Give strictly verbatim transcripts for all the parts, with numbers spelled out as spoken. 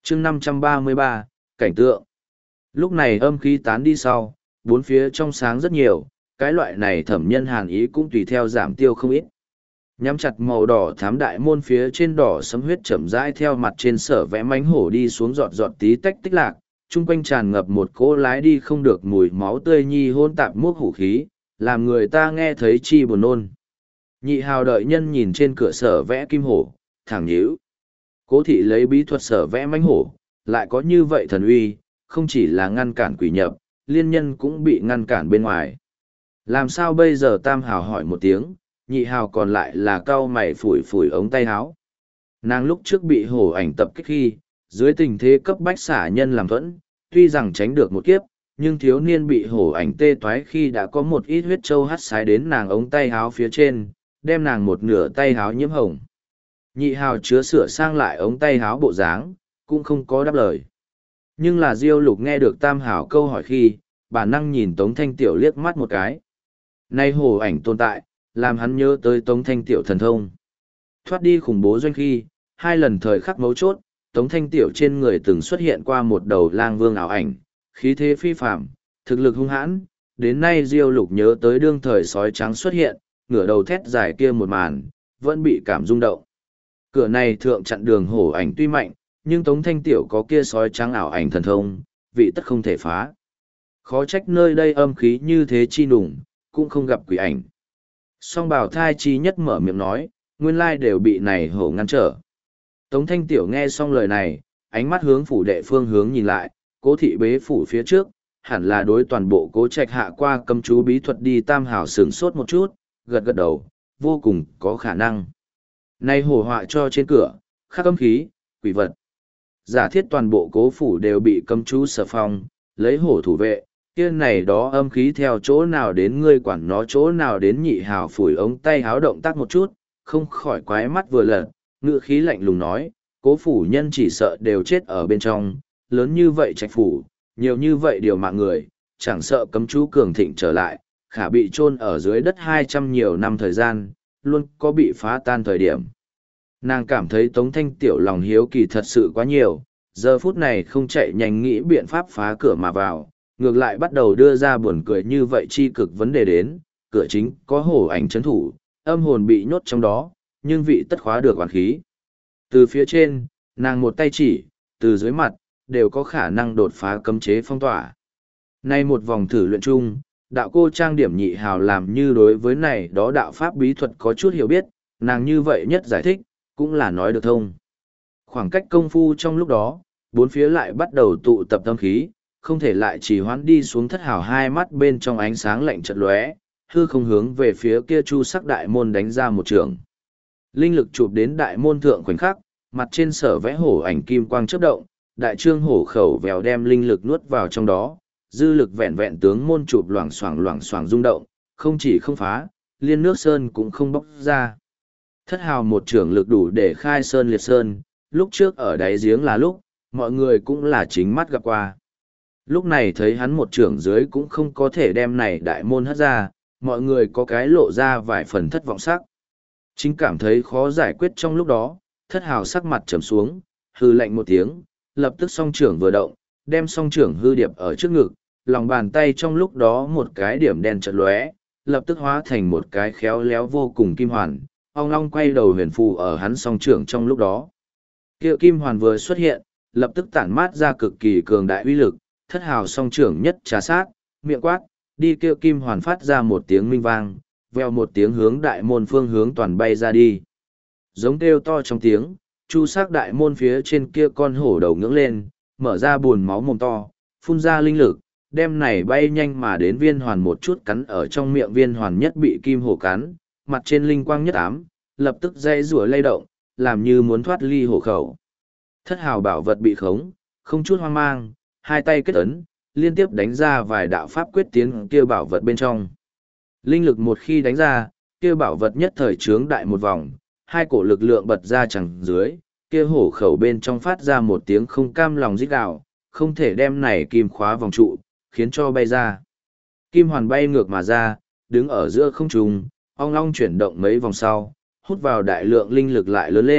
chương năm trăm ba mươi ba, cảnh tượng. Lúc này âm khí tán đi sau, bốn phía trong sáng rất nhiều, cái loại này thẩm nhân hàn ý cũng tùy theo giảm tiêu không ít. Nhắm chặt màu đỏ thám đại môn phía trên đỏ sấm huyết chậm rãi theo mặt trên sở vẽ mánh hổ đi xuống giọt giọt tí tách tích lạc, chung quanh tràn ngập một cỗ lái đi không được mùi máu tươi nhi hôn tạp muốc hủ khí, làm người ta nghe thấy chi buồn nôn. Nhị hào đợi nhân nhìn trên cửa sở vẽ kim hổ, thẳng nhíu. Cố thị lấy bí thuật sở vẽ mánh hổ, lại có như vậy thần uy, không chỉ là ngăn cản quỷ nhập, liên nhân cũng bị ngăn cản bên ngoài. Làm sao bây giờ tam hào hỏi một tiếng, nhị hào còn lại là cau mày phủi phủi ống tay háo. Nàng lúc trước bị hổ ảnh tập kích khi, dưới tình thế cấp bách xả nhân làm thuẫn, tuy rằng tránh được một kiếp, nhưng thiếu niên bị hổ ảnh tê toái khi đã có một ít huyết trâu hắt xái đến nàng ống tay háo phía trên, đem nàng một nửa tay háo nhiễm hồng. Nhị hào chứa sửa sang lại ống tay háo bộ dáng, cũng không có đáp lời. Nhưng là Diêu Lục nghe được tam hào câu hỏi khi, bản năng nhìn Tống Thanh Tiểu liếc mắt một cái. Nay hổ ảnh tồn tại, làm hắn nhớ tới Tống Thanh Tiểu thần thông. Thoát đi khủng bố doanh khi, hai lần thời khắc mấu chốt, Tống Thanh Tiểu trên người từng xuất hiện qua một đầu lang vương ảo ảnh, khí thế phi phạm, thực lực hung hãn, đến nay Diêu Lục nhớ tới đương thời sói trắng xuất hiện, ngửa đầu thét dài kia một màn, vẫn bị cảm rung động. Cửa này thượng chặn đường hổ ảnh tuy mạnh, nhưng Tống Thanh Tiểu có kia sói trắng ảo ảnh thần thông, vị tất không thể phá. Khó trách nơi đây âm khí như thế chi nùng, cũng không gặp quỷ ảnh. Song Bảo Thai chi nhất mở miệng nói, nguyên lai đều bị này hổ ngăn trở. Tống Thanh Tiểu nghe xong lời này, ánh mắt hướng phủ đệ phương hướng nhìn lại, Cố thị bế phủ phía trước, hẳn là đối toàn bộ Cố Trạch hạ qua cấm chú bí thuật đi tam hảo sửng sốt một chút, gật gật đầu, vô cùng có khả năng. Nay hổ họa cho trên cửa, khắc âm khí, quỷ vật. Giả thiết toàn bộ Cố phủ đều bị cấm chú sở phong, lấy hổ thủ vệ, kia này đó âm khí theo chỗ nào đến ngươi quản nó chỗ nào đến. Nhị hào phủi ống tay háo động tác một chút, không khỏi quái mắt vừa lật, ngựa khí lạnh lùng nói, Cố phủ nhân chỉ sợ đều chết ở bên trong, lớn như vậy Trạch phủ, nhiều như vậy điều mạng người, chẳng sợ cấm chú cường thịnh trở lại, khả bị chôn ở dưới đất hai trăm nhiều năm thời gian, luôn có bị phá tan thời điểm. Nàng cảm thấy Tống Thanh Tiểu lòng hiếu kỳ thật sự quá nhiều, giờ phút này không chạy nhanh nghĩ biện pháp phá cửa mà vào, ngược lại bắt đầu đưa ra buồn cười như vậy chi cực vấn đề đến, cửa chính có hổ ảnh chấn thủ, âm hồn bị nhốt trong đó, nhưng vị tất khóa được hoàn khí. Từ phía trên, nàng một tay chỉ, từ dưới mặt, đều có khả năng đột phá cấm chế phong tỏa. Nay một vòng thử luyện chung, đạo cô trang điểm nhị hào làm như đối với này đó đạo pháp bí thuật có chút hiểu biết, nàng như vậy nhất giải thích, cũng là nói được thông. Khoảng cách công phu trong lúc đó, bốn phía lại bắt đầu tụ tập tâm khí, không thể lại chỉ hoãn đi xuống. Thất hào hai mắt bên trong ánh sáng lạnh chợt lóe, hư không hướng về phía kia chu sắc đại môn đánh ra một trường. Linh lực chụp đến đại môn thượng khoảnh khắc, mặt trên sở vẽ hổ ảnh kim quang chớp động, đại trương hổ khẩu vèo đem linh lực nuốt vào trong đó, dư lực vẹn vẹn tướng môn chụp loảng xoảng loảng xoảng rung động, không chỉ không phá, liên nước sơn cũng không bóc ra. Thất hào một trưởng lực đủ để khai sơn liệt sơn, lúc trước ở đáy giếng là lúc, mọi người cũng là chính mắt gặp qua. Lúc này thấy hắn một trưởng dưới cũng không có thể đem này đại môn hất ra, mọi người có cái lộ ra vài phần thất vọng sắc. Chính cảm thấy khó giải quyết trong lúc đó, thất hào sắc mặt trầm xuống, hư lạnh một tiếng, lập tức song trưởng vừa động, đem song trưởng hư điệp ở trước ngực, lòng bàn tay trong lúc đó một cái điểm đen chợt lóe, lập tức hóa thành một cái khéo léo vô cùng kim hoàn, ong long quay đầu huyền phù ở hắn song trưởng trong lúc đó. Kiệu kim hoàn vừa xuất hiện, lập tức tản mát ra cực kỳ cường đại uy lực, thất hào song trưởng nhất trà sát, miệng quát, đi. Kiệu kim hoàn phát ra một tiếng minh vang, veo một tiếng hướng đại môn phương hướng toàn bay ra đi. Giống kêu to trong tiếng, chu sắc đại môn phía trên kia con hổ đầu ngưỡng lên, mở ra buồn máu mồm to, phun ra linh lực, đem này bay nhanh mà đến viên hoàn một chút cắn ở trong miệng. Viên hoàn nhất bị kim hổ cắn, mặt trên linh quang nhất ám, lập tức dây rủa lay động, làm như muốn thoát ly hổ khẩu. Thất hào bảo vật bị khống, không chút hoang mang, hai tay kết ấn, liên tiếp đánh ra vài đạo pháp quyết tiến kia bảo vật bên trong. Linh lực một khi đánh ra, kia bảo vật nhất thời trướng đại một vòng, hai cổ lực lượng bật ra chẳng dưới, kia hổ khẩu bên trong phát ra một tiếng không cam lòng rít gào, không thể đem này kim khóa vòng trụ, khiến cho bay ra. Kim hoàn bay ngược mà ra, đứng ở giữa không trung, ong long chuyển động mấy vòng sau, hút vào đại lượng linh lực lại lớn lên,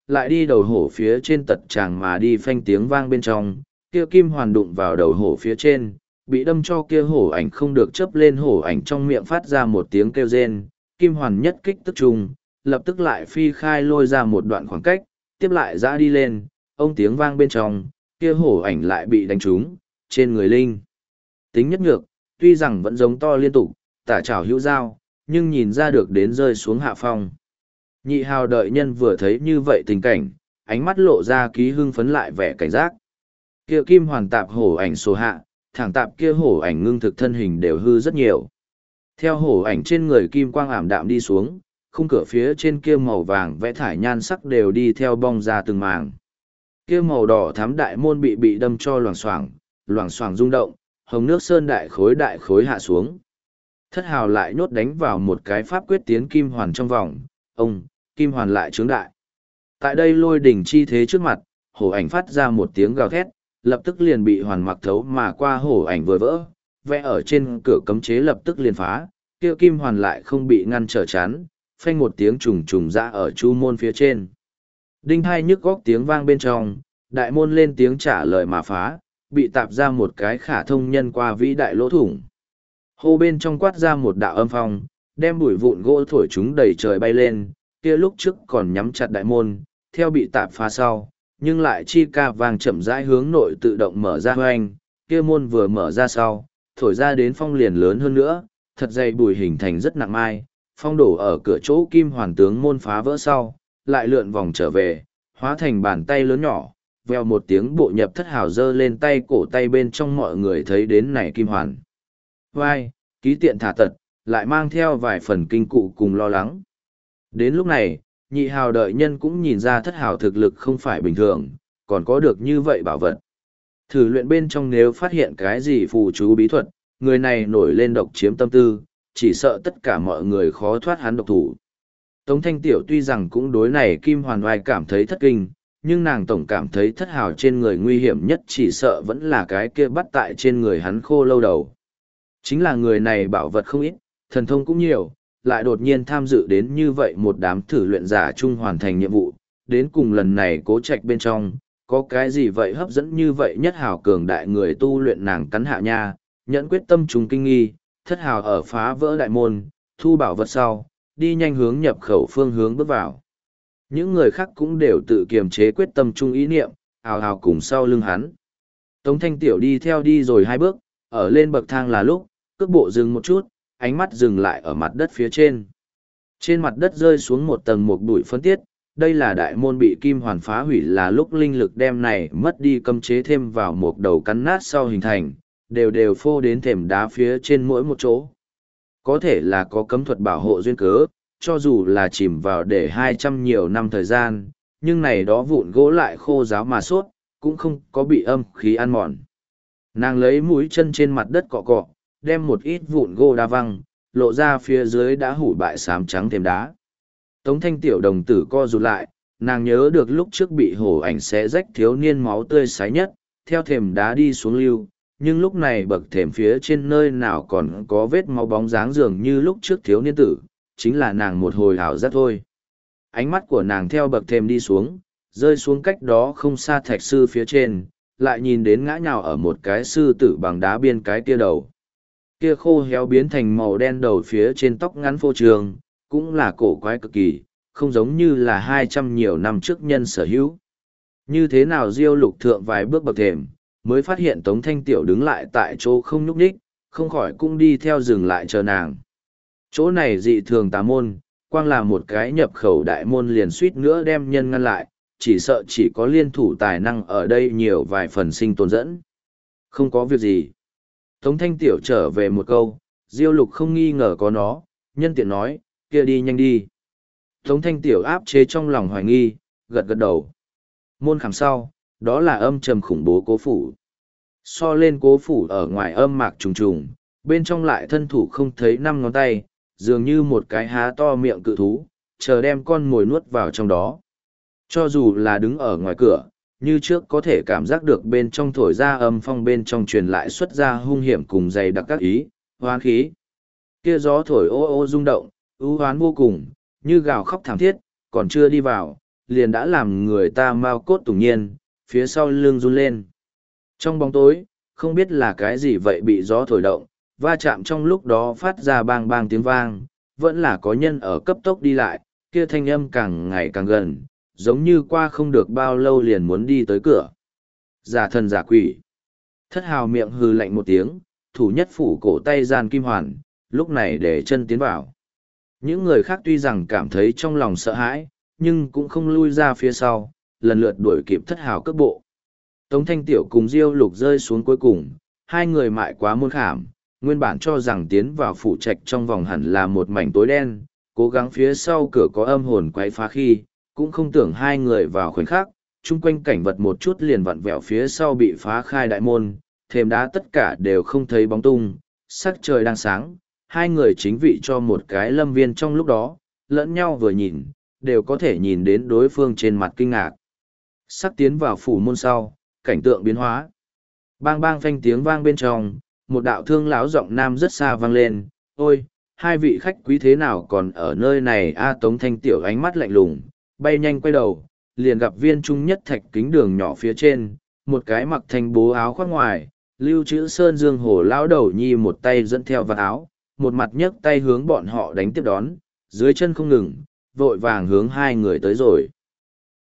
lại đi đầu hổ phía trên tật tràng mà đi phanh tiếng vang bên trong, kia kim hoàn đụng vào đầu hổ phía trên, bị đâm cho kia hổ ảnh không được chớp lên, hổ ảnh trong miệng phát ra một tiếng kêu rên, kim hoàn nhất kích tức trùng, lập tức lại phi khai lôi ra một đoạn khoảng cách, tiếp lại ra đi lên, ông tiếng vang bên trong, kia hổ ảnh lại bị đánh trúng, trên người linh. Tính nhất ngược, tuy rằng vẫn giống to liên tục, tả trảo hữu dao, nhưng nhìn ra được đến rơi xuống hạ phong. Nhị hào đợi nhân vừa thấy như vậy tình cảnh, ánh mắt lộ ra ký hưng phấn lại vẻ cảnh giác. Kia kim hoàn tạp hổ ảnh số hạ, thẳng tạp kia hổ ảnh ngưng thực thân hình đều hư rất nhiều. Theo hổ ảnh trên người kim quang ảm đạm đi xuống, khung cửa phía trên kia màu vàng vẽ thải nhan sắc đều đi theo bong ra từng màng. Kia màu đỏ thắm đại môn bị bị đâm cho loảng xoảng, loảng xoảng rung động, hồng nước sơn đại khối đại khối hạ xuống. Thất hào lại nhốt đánh vào một cái pháp quyết tiến kim hoàn trong vòng, ông, kim hoàn lại trướng đại. Tại đây lôi đỉnh chi thế trước mặt, hổ ảnh phát ra một tiếng gào thét, lập tức liền bị hoàn mặc thấu mà qua, hổ ảnh vừa vỡ, vẽ ở trên cửa cấm chế lập tức liền phá, kia kim hoàn lại không bị ngăn trở chắn, phanh một tiếng trùng trùng ra ở chu môn phía trên. Đinh hai nhức góc tiếng vang bên trong, đại môn lên tiếng trả lời mà phá, bị tạp ra một cái khả thông nhân qua vĩ đại lỗ thủng. Hô bên trong quát ra một đạo âm phong, đem bụi vụn gỗ thổi chúng đầy trời bay lên, kia lúc trước còn nhắm chặt đại môn, theo bị tạp phá sau, nhưng lại chi ca vàng chậm rãi hướng nội tự động mở ra hoanh, kia môn vừa mở ra sau, thổi ra đến phong liền lớn hơn nữa, thật dày bụi hình thành rất nặng mai, phong đổ ở cửa chỗ kim hoàn tướng môn phá vỡ sau, lại lượn vòng trở về, hóa thành bàn tay lớn nhỏ, vèo một tiếng bộ nhập thất hào dơ lên tay cổ tay bên trong, mọi người thấy đến này kim hoàn. Vai, ký tiện thả tật, lại mang theo vài phần kinh cụ cùng lo lắng. Đến lúc này, nhị hào đợi nhân cũng nhìn ra thất hào thực lực không phải bình thường, còn có được như vậy bảo vật. Thử luyện bên trong nếu phát hiện cái gì phù chú bí thuật, người này nổi lên độc chiếm tâm tư, chỉ sợ tất cả mọi người khó thoát hắn độc thủ. Tống Thanh Tiểu tuy rằng cũng đối này kim hoàn oai cảm thấy thất kinh, nhưng nàng tổng cảm thấy thất hào trên người nguy hiểm nhất chỉ sợ vẫn là cái kia bắt tại trên người hắn khô lâu đầu. Chính là người này bảo vật không ít, thần thông cũng nhiều, lại đột nhiên tham dự đến như vậy một đám thử luyện giả chung hoàn thành nhiệm vụ, đến cùng lần này cố trạch bên trong, có cái gì vậy hấp dẫn như vậy nhất hào cường đại người tu luyện, nàng cắn hạ nha, nhẫn quyết tâm trùng kinh nghi, thất hào ở phá vỡ đại môn, thu bảo vật sau, đi nhanh hướng nhập khẩu phương hướng bước vào. Những người khác cũng đều tự kiềm chế quyết tâm chung ý niệm, hào hào cùng sau lưng hắn. Tống Thanh Tiểu đi theo đi rồi hai bước, ở lên bậc thang là lúc, cước bộ dừng một chút, ánh mắt dừng lại ở mặt đất phía trên. Trên mặt đất rơi xuống một tầng một bụi phân tiết, đây là đại môn bị kim hoàn phá hủy, là lúc linh lực đem này mất đi cấm chế thêm vào một đầu cắn nát sau hình thành, đều đều phô đến thềm đá phía trên mỗi một chỗ. Có thể là có cấm thuật bảo hộ duyên cớ, cho dù là chìm vào để hai trăm nhiều năm thời gian, nhưng này đó vụn gỗ lại khô ráo mà suốt, cũng không có bị âm khí ăn mòn. Nàng lấy mũi chân trên mặt đất cọ cọ, đem một ít vụn gỗ đa văng, lộ ra phía dưới đã hủ bại xám trắng thềm đá. Tống Thanh Tiểu đồng tử co rụt lại, nàng nhớ được lúc trước bị hổ ảnh xé rách thiếu niên máu tươi sái nhất, theo thềm đá đi xuống lưu, nhưng lúc này bậc thềm phía trên nơi nào còn có vết máu bóng dáng dường như lúc trước thiếu niên tử, chính là nàng một hồi ảo giác thôi. Ánh mắt của nàng theo bậc thềm đi xuống, rơi xuống cách đó không xa thạch sư phía trên, lại nhìn đến ngã nhào ở một cái sư tử bằng đá biên cái kia đầu. Kia khô héo biến thành màu đen đầu phía trên tóc ngắn phô trường, cũng là cổ quái cực kỳ, không giống như là hai trăm nhiều năm trước nhân sở hữu. Như thế nào Diêu Lục thượng vài bước bậc thềm, mới phát hiện Tống Thanh Tiểu đứng lại tại chỗ không nhúc nhích, không khỏi cũng đi theo dừng lại chờ nàng. Chỗ này dị thường tà môn, quang là một cái nhập khẩu đại môn liền suýt nữa đem nhân ngăn lại, chỉ sợ chỉ có liên thủ tài năng ở đây nhiều vài phần sinh tồn dẫn. Không có việc gì. Tống Thanh Tiểu trở về một câu, Diêu Lục không nghi ngờ có nó, nhân tiện nói, kia đi nhanh đi. Tống Thanh Tiểu áp chế trong lòng hoài nghi, gật gật đầu. Môn khảm sau, đó là âm trầm khủng bố cố phủ. So lên cố phủ ở ngoài âm mạc trùng trùng, bên trong lại thân thủ không thấy năm ngón tay, dường như một cái há to miệng cự thú, chờ đem con mồi nuốt vào trong đó. Cho dù là đứng ở ngoài cửa, như trước có thể cảm giác được bên trong thổi ra âm phong, bên trong truyền lại xuất ra hung hiểm cùng dày đặc các ý, hoán khí. Kia gió thổi ô ô rung động, ưu hoán vô cùng, như gào khóc thảm thiết, còn chưa đi vào, liền đã làm người ta mau cốt tủng nhiên, phía sau lưng run lên. Trong bóng tối, không biết là cái gì vậy bị gió thổi động, va chạm trong lúc đó phát ra bang bang tiếng vang, vẫn là có nhân ở cấp tốc đi lại, kia thanh âm càng ngày càng gần, giống như qua không được bao lâu liền muốn đi tới cửa. Giả thần giả quỷ. Thất hào miệng hừ lạnh một tiếng, thủ nhất phủ cổ tay gian kim hoàn, lúc này để chân tiến vào. Những người khác tuy rằng cảm thấy trong lòng sợ hãi, nhưng cũng không lui ra phía sau, lần lượt đuổi kịp thất hào cước bộ. Tống Thanh Tiểu cùng Diêu Lục rơi xuống cuối cùng, hai người mại quá môn khảm, nguyên bản cho rằng tiến vào phủ trạch trong vòng hẳn là một mảnh tối đen, cố gắng phía sau cửa có âm hồn quay phá khi, cũng không tưởng hai người vào khoảnh khắc, chung quanh cảnh vật một chút liền vặn vẹo phía sau bị phá khai đại môn, thềm đá tất cả đều không thấy bóng tung, sắc trời đang sáng, hai người chính vị cho một cái lâm viên trong lúc đó, lẫn nhau vừa nhìn, đều có thể nhìn đến đối phương trên mặt kinh ngạc. Sắc tiến vào phủ môn sau, cảnh tượng biến hóa. Bang bang phanh tiếng vang bên trong, một đạo thương lão giọng nam rất xa vang lên, ôi, hai vị khách quý thế nào còn ở nơi này a Tống Thanh Tiểu ánh mắt lạnh lùng, bay nhanh quay đầu, liền gặp viên trung nhất thạch kính đường nhỏ phía trên, một cái mặc thanh bố áo khoác ngoài, lưu trữ sơn dương hổ lão đầu nhi một tay dẫn theo vạt áo, một mặt nhấc tay hướng bọn họ đánh tiếp đón, dưới chân không ngừng, vội vàng hướng hai người tới rồi.